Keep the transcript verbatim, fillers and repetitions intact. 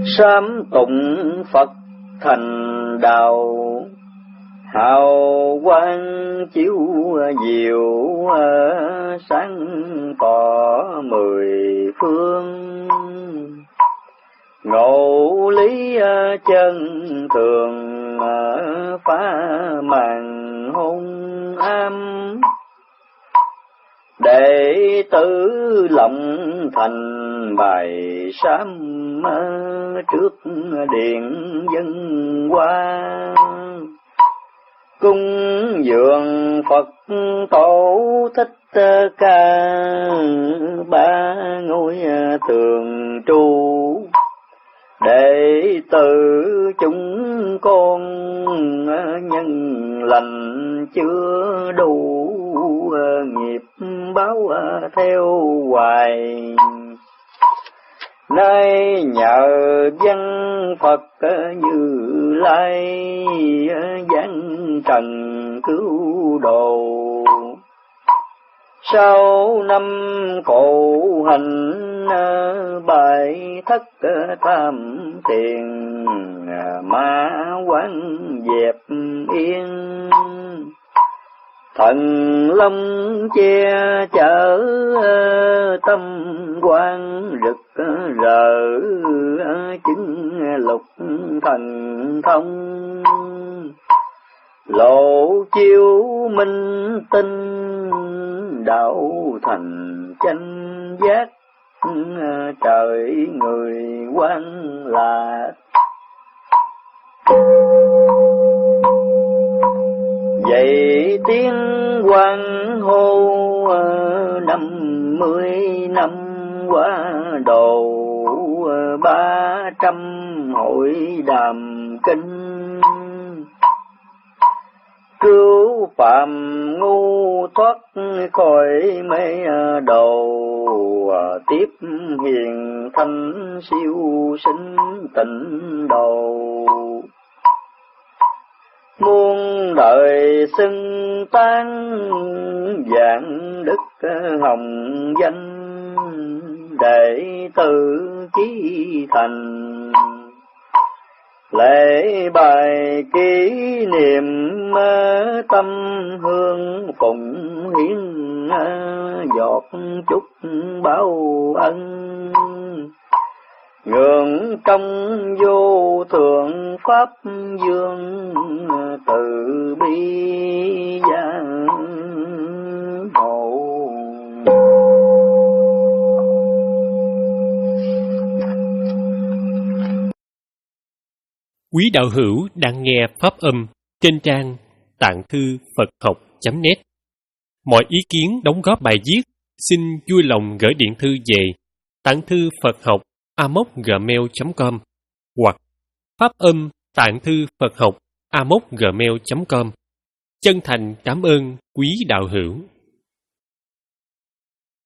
sám tụng Phật thành đạo, hào quang chiếu diệu sáng tỏ mười phương. Ngộ lý chân thường phá màn hôn ám, đệ tử lòng thành bài sám trước điện dân hoa. Cung dường Phật tổ Thích Ca, ba ngôi tường trụ, đệ tử chúng con nhân lành chưa đủ, nghiệp báo theo hoài. Nay nhờ văn Phật Như Lai, giáng trần cứu độ. Sau năm khổ hành, bài thất tam tiền, ma quán dẹp yên. Thần long che chở, tâm quan rực rỡ, chứng lục thần thông. Lộ chiếu minh tinh, đạo thành chánh giác, trời người quan là. Vậy tiếng quan hô năm mươi năm qua độ, ba trăm hội đàm kinh. Cứu phạm ngu thoát khỏi mê đồ, tiếp hiền thanh siêu sinh tịnh độ. Muôn đời xưng tán dạng đức hồng danh, đệ tử chí thành. Lễ bài kỷ niệm tâm hương phụng hiến, giọt chúc báo ân. Ngưỡng trong vô thượng pháp dương, từ bi gia hộ. Quý đạo hữu đang nghe pháp âm trên trang tạng thư Phật học chấm net. Mọi ý kiến đóng góp bài viết xin vui lòng gửi điện thư về tạng thư Phật học a m o c gmail chấm com hoặc pháp âm tạng thư Phật học a m o c gmail chấm com. Chân thành cảm ơn quý đạo hữu.